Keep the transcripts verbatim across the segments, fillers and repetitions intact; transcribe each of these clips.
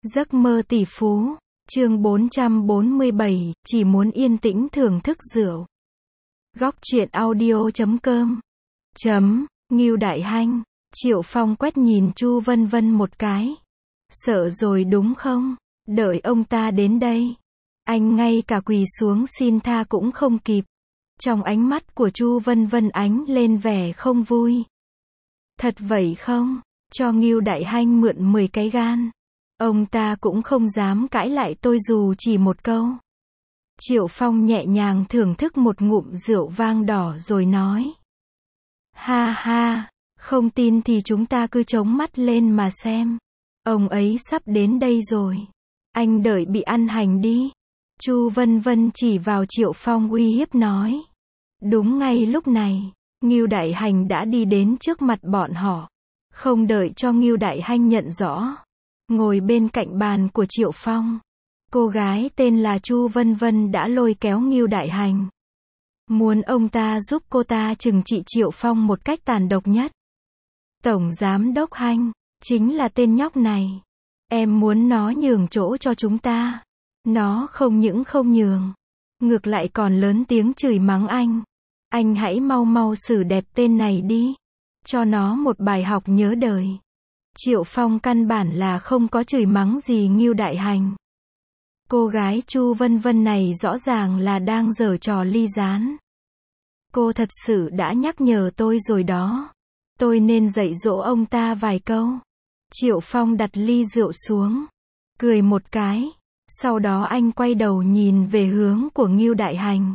Giấc mơ tỷ phú, chương bốn trăm bốn mươi bảy, chỉ muốn yên tĩnh thưởng thức rượu. Góc truyện audio chấm com. Chấm, Ngưu Đại Hanh. Triệu Phong quét nhìn Chu Vân Vân một cái. Sợ rồi đúng không? Đợi ông ta đến đây. Anh ngay cả quỳ xuống xin tha cũng không kịp. Trong ánh mắt của Chu Vân Vân ánh lên vẻ không vui. Thật vậy không? Cho Ngưu Đại Hanh mượn mười cái gan. Ông ta cũng không dám cãi lại tôi dù chỉ một câu. Triệu Phong nhẹ nhàng thưởng thức một ngụm rượu vang đỏ rồi nói. Ha ha, không tin thì chúng ta cứ chống mắt lên mà xem. Ông ấy sắp đến đây rồi. Anh đợi bị ăn hành đi. Chu Vân Vân chỉ vào Triệu Phong uy hiếp nói. Đúng ngay lúc này, Ngưu Đại Hành đã đi đến trước mặt bọn họ. Không đợi cho Ngưu Đại Hanh nhận rõ. Ngồi bên cạnh bàn của Triệu Phong. Cô gái tên là Chu Vân Vân đã lôi kéo Ngưu Đại Hành. Muốn ông ta giúp cô ta trừng trị Triệu Phong một cách tàn độc nhất. Tổng Giám Đốc Hanh, chính là tên nhóc này. Em muốn nó nhường chỗ cho chúng ta. Nó không những không nhường. Ngược lại còn lớn tiếng chửi mắng anh. Anh hãy mau mau xử đẹp tên này đi. Cho nó một bài học nhớ đời. Triệu Phong căn bản là không có chửi mắng gì Ngưu Đại Hành. Cô gái Chu Vân Vân này rõ ràng là đang giở trò ly gián. Cô thật sự đã nhắc nhở tôi rồi đó. Tôi nên dạy dỗ ông ta vài câu. Triệu Phong đặt ly rượu xuống. Cười một cái. Sau đó anh quay đầu nhìn về hướng của Ngưu Đại Hành.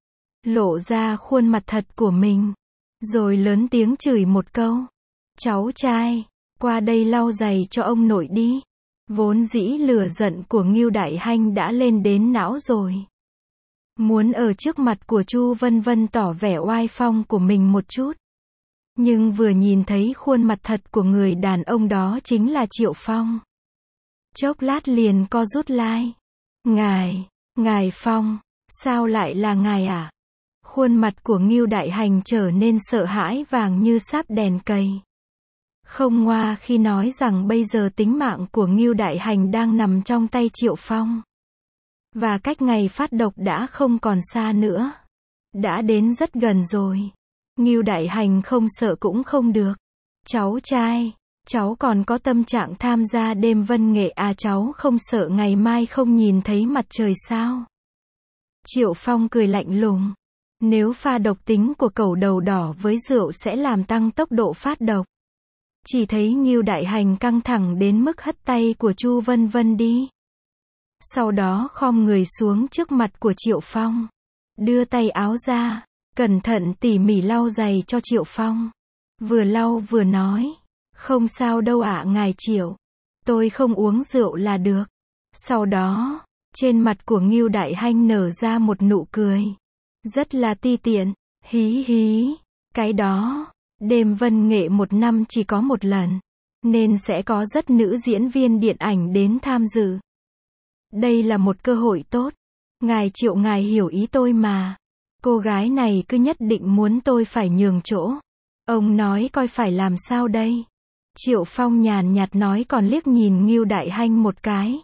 Lộ ra khuôn mặt thật của mình. Rồi lớn tiếng chửi một câu. Cháu trai, qua đây lau giày cho ông nội đi. Vốn dĩ lửa giận của Ngưu Đại Hanh đã lên đến não rồi. Muốn ở trước mặt của Chu Vân Vân tỏ vẻ oai phong của mình một chút. Nhưng vừa nhìn thấy khuôn mặt thật của người đàn ông đó chính là Triệu Phong. Chốc lát liền co rút lại. Ngài, ngài Phong, sao lại là ngài à? Khuôn mặt của Ngưu Đại Hành trở nên sợ hãi vàng như sáp đèn cầy. Không ngoa khi nói rằng bây giờ tính mạng của Ngưu Đại Hành đang nằm trong tay Triệu Phong. Và cách ngày phát độc đã không còn xa nữa. Đã đến rất gần rồi. Ngưu Đại Hành không sợ cũng không được. Cháu trai, cháu còn có tâm trạng tham gia đêm văn nghệ à, cháu không sợ ngày mai không nhìn thấy mặt trời sao? Triệu Phong cười lạnh lùng. Nếu pha độc tính của cẩu đầu đỏ với rượu sẽ làm tăng tốc độ phát độc. Chỉ thấy Ngưu Đại Hành căng thẳng đến mức hất tay của Chu Vân Vân đi. Sau đó khom người xuống trước mặt của Triệu Phong. Đưa tay áo ra, cẩn thận tỉ mỉ lau giày cho Triệu Phong. Vừa lau vừa nói. Không sao đâu ạ ngài Triệu. Tôi không uống rượu là được. Sau đó, trên mặt của Ngưu Đại Hanh nở ra một nụ cười. Rất là ti tiện. Hí hí. Cái đó. Đêm văn nghệ một năm chỉ có một lần. Nên sẽ có rất nữ diễn viên điện ảnh đến tham dự. Đây là một cơ hội tốt. Ngài Triệu ngài hiểu ý tôi mà. Cô gái này cứ nhất định muốn tôi phải nhường chỗ. Ông nói coi phải làm sao đây? Triệu Phong nhàn nhạt nói còn liếc nhìn Ngưu Đại Hanh một cái.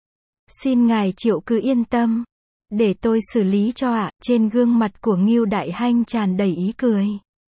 Xin ngài Triệu cứ yên tâm. Để tôi xử lý cho ạ. Trên gương mặt của Ngưu Đại Hanh tràn đầy ý cười.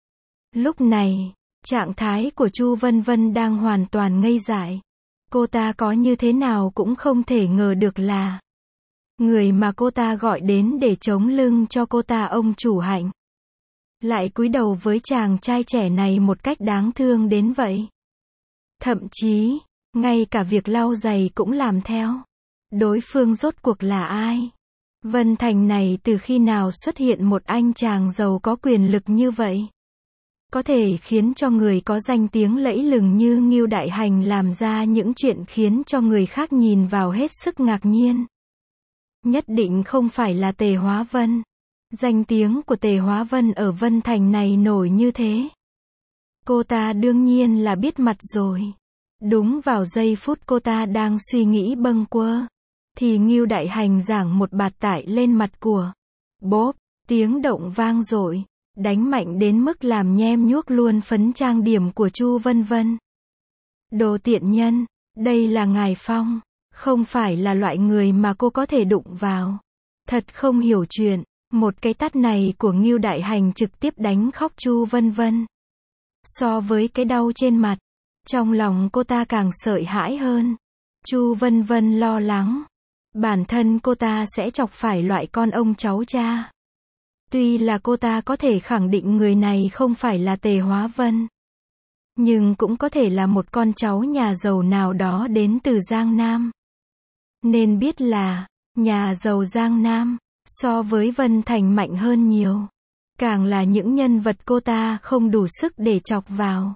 Lúc này, trạng thái của Chu Vân Vân đang hoàn toàn ngây dại. Cô ta có như thế nào cũng không thể ngờ được là người mà cô ta gọi đến để chống lưng cho cô ta ông chủ Hạnh. Lại cúi đầu với chàng trai trẻ này một cách đáng thương đến vậy. Thậm chí, ngay cả việc lau giày cũng làm theo. Đối phương rốt cuộc là ai? Vân Thành này từ khi nào xuất hiện một anh chàng giàu có quyền lực như vậy? Có thể khiến cho người có danh tiếng lẫy lừng như Ngưu Đại Hành làm ra những chuyện khiến cho người khác nhìn vào hết sức ngạc nhiên. Nhất định không phải là Tề Hóa Vân. Danh tiếng của Tề Hóa Vân ở Vân Thành này nổi như thế. Cô ta đương nhiên là biết mặt rồi. Đúng vào giây phút cô ta đang suy nghĩ bâng quơ, thì Ngưu Đại Hành giảng một bạt tải lên mặt của. Bốp, tiếng động vang dội. Đánh mạnh đến mức làm nhem nhuốc luôn phấn trang điểm của Chu Vân Vân. Đồ tiện nhân, đây là ngài Phong. Không phải là loại người mà cô có thể đụng vào. Thật không hiểu chuyện. Một cái tát này của Ngưu Đại Hành trực tiếp đánh khóc Chu Vân Vân. So với cái đau trên mặt, trong lòng cô ta càng sợ hãi hơn. Chu Vân Vân lo lắng, bản thân cô ta sẽ chọc phải loại con ông cháu cha. Tuy là cô ta có thể khẳng định người này không phải là Tề Hóa Vân, nhưng cũng có thể là một con cháu nhà giàu nào đó đến từ Giang Nam. Nên biết là, nhà giàu Giang Nam, so với Vân Thành mạnh hơn nhiều. Càng là những nhân vật cô ta không đủ sức để chọc vào.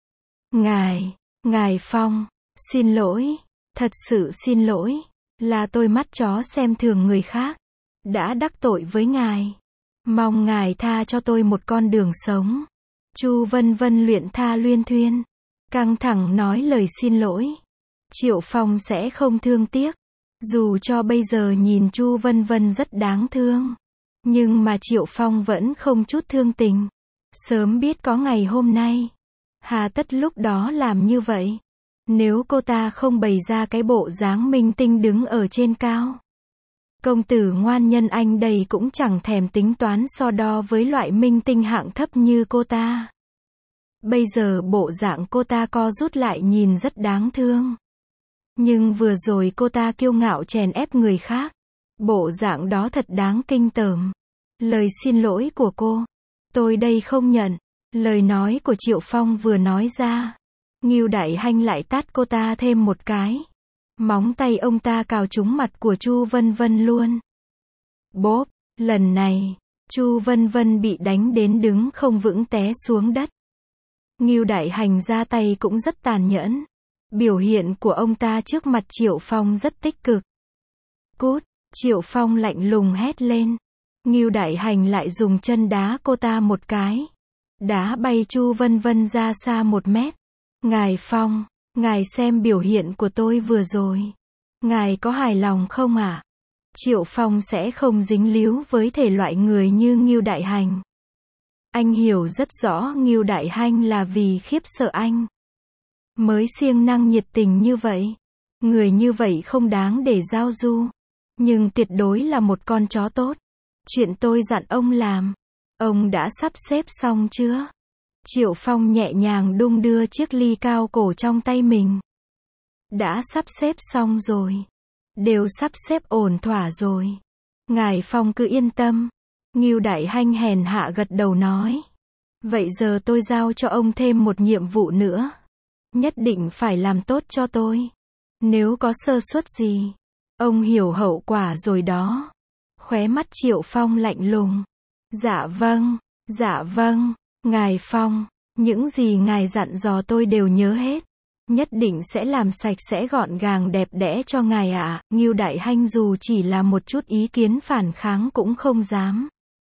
Ngài, Ngài Phong, xin lỗi, thật sự xin lỗi, là tôi mắt chó xem thường người khác, đã đắc tội với ngài. Mong ngài tha cho tôi một con đường sống. Chu Vân Vân luyện tha luyên thuyên, căng thẳng nói lời xin lỗi. Triệu Phong sẽ không thương tiếc, dù cho bây giờ nhìn Chu Vân Vân rất đáng thương. Nhưng mà Triệu Phong vẫn không chút thương tình. Sớm biết có ngày hôm nay, hà tất lúc đó làm như vậy. Nếu cô ta không bày ra cái bộ dáng minh tinh đứng ở trên cao, công tử ngoan nhân anh đây cũng chẳng thèm tính toán so đo với loại minh tinh hạng thấp như cô ta. Bây giờ bộ dạng cô ta co rút lại nhìn rất đáng thương. Nhưng vừa rồi cô ta kiêu ngạo chèn ép người khác. Bộ dạng đó thật đáng kinh tởm. Lời xin lỗi của cô, tôi đây không nhận. Lời nói của Triệu Phong vừa nói ra, Ngưu Đại Hanh lại tát cô ta thêm một cái. Móng tay ông ta cào trúng mặt của Chu Vân Vân luôn. Bốp, lần này, Chu Vân Vân bị đánh đến đứng không vững té xuống đất. Ngưu Đại Hành ra tay cũng rất tàn nhẫn. Biểu hiện của ông ta trước mặt Triệu Phong rất tích cực. Cút, Triệu Phong lạnh lùng hét lên. Ngưu Đại Hành lại dùng chân đá cô ta một cái. Đá bay Chu Vân Vân ra xa một mét. Ngài Phong, ngài xem biểu hiện của tôi vừa rồi. Ngài có hài lòng không ạ? À? Triệu Phong sẽ không dính líu với thể loại người như Ngưu Đại Hành. Anh hiểu rất rõ Ngưu Đại Hành là vì khiếp sợ anh mới siêng năng nhiệt tình như vậy. Người như vậy không đáng để giao du. Nhưng tuyệt đối là một con chó tốt. Chuyện tôi dặn ông làm, ông đã sắp xếp xong chưa? Triệu Phong nhẹ nhàng đung đưa chiếc ly cao cổ trong tay mình. Đã sắp xếp xong rồi. Đều sắp xếp ổn thỏa rồi. Ngài Phong cứ yên tâm. Ngưu Đại Hanh hèn hạ gật đầu nói. Vậy giờ tôi giao cho ông thêm một nhiệm vụ nữa. Nhất định phải làm tốt cho tôi. Nếu có sơ suất gì, ông hiểu hậu quả rồi đó. Khóe mắt Triệu Phong lạnh lùng. Dạ vâng, dạ vâng, Ngài Phong, những gì ngài dặn dò tôi đều nhớ hết. Nhất định sẽ làm sạch sẽ gọn gàng đẹp đẽ cho ngài ạ. À. Ngưu Đại Hanh dù chỉ là một chút ý kiến phản kháng cũng không dám.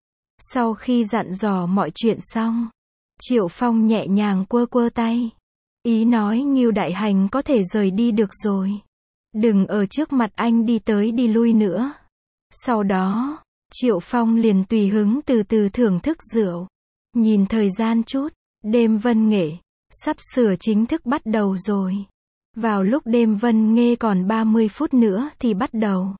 Sau khi dặn dò mọi chuyện xong, Triệu Phong nhẹ nhàng quơ quơ tay. Ý nói Ngưu Đại Hành có thể rời đi được rồi. Đừng ở trước mặt anh đi tới đi lui nữa. Sau đó, Triệu Phong liền tùy hứng từ từ thưởng thức rượu. Nhìn thời gian chút, đêm văn nghệ sắp sửa chính thức bắt đầu rồi. Vào lúc đêm văn nghệ còn ba mươi phút nữa thì bắt đầu.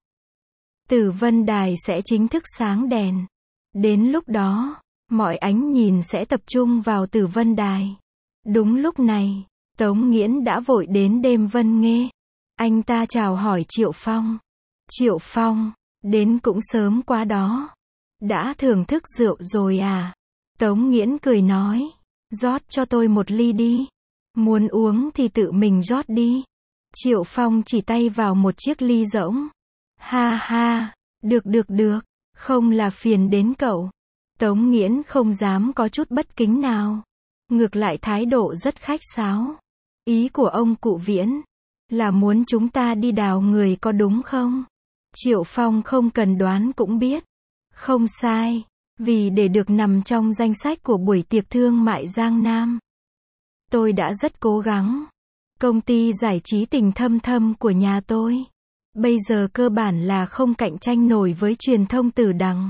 Tử Vân Đài sẽ chính thức sáng đèn. Đến lúc đó, mọi ánh nhìn sẽ tập trung vào Tử Vân Đài. Đúng lúc này, Tống Nghiễn đã vội đến đêm văn nghệ. Anh ta chào hỏi Triệu Phong. Triệu Phong, đến cũng sớm quá đó. Đã thưởng thức rượu rồi à? Tống Nghiễn cười nói. Rót cho tôi một ly đi. Muốn uống thì tự mình rót đi. Triệu Phong chỉ tay vào một chiếc ly rỗng. Ha ha, được được được, không là phiền đến cậu. Tống Nghiễn không dám có chút bất kính nào. Ngược lại thái độ rất khách sáo. Ý của ông cụ Viễn là muốn chúng ta đi đào người có đúng không? Triệu Phong không cần đoán cũng biết. Không sai, vì để được nằm trong danh sách của buổi tiệc thương mại Giang Nam. Tôi đã rất cố gắng. Công ty giải trí Tình Thâm Thâm của nhà tôi bây giờ cơ bản là không cạnh tranh nổi với truyền thông Tử Đằng.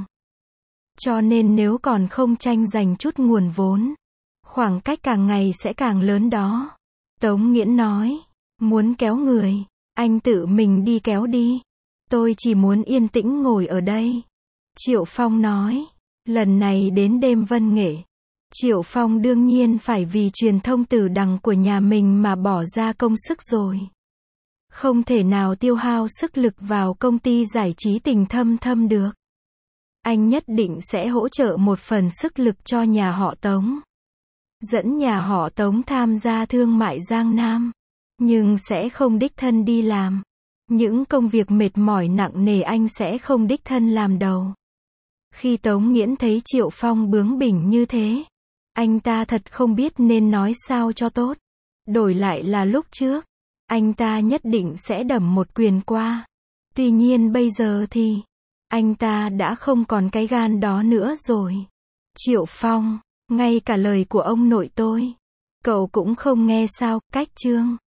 Cho nên nếu còn không tranh giành chút nguồn vốn, khoảng cách càng ngày sẽ càng lớn đó. Tống Nghiễn nói, muốn kéo người, Anh tự mình đi kéo đi. Tôi chỉ muốn yên tĩnh ngồi ở đây. Triệu Phong nói. Lần này đến đêm văn nghệ, Triệu Phong đương nhiên phải vì truyền thông tử đằng của nhà mình mà bỏ ra công sức rồi. Không thể nào tiêu hao sức lực vào công ty giải trí Tình Thâm Thâm được. Anh nhất định sẽ hỗ trợ một phần sức lực cho nhà họ Tống. Dẫn nhà họ Tống tham gia thương mại Giang Nam. Nhưng sẽ không đích thân đi làm. Những công việc mệt mỏi nặng nề anh sẽ không đích thân làm đầu. Khi Tống Nghiễn thấy Triệu Phong bướng bỉnh như thế, anh ta thật không biết nên nói sao cho tốt. Đổi lại là lúc trước, anh ta nhất định sẽ đẩm một quyền qua. Tuy nhiên bây giờ thì, anh ta đã không còn cái gan đó nữa rồi. Triệu Phong, ngay cả lời của ông nội tôi, cậu cũng không nghe sao, cách chương.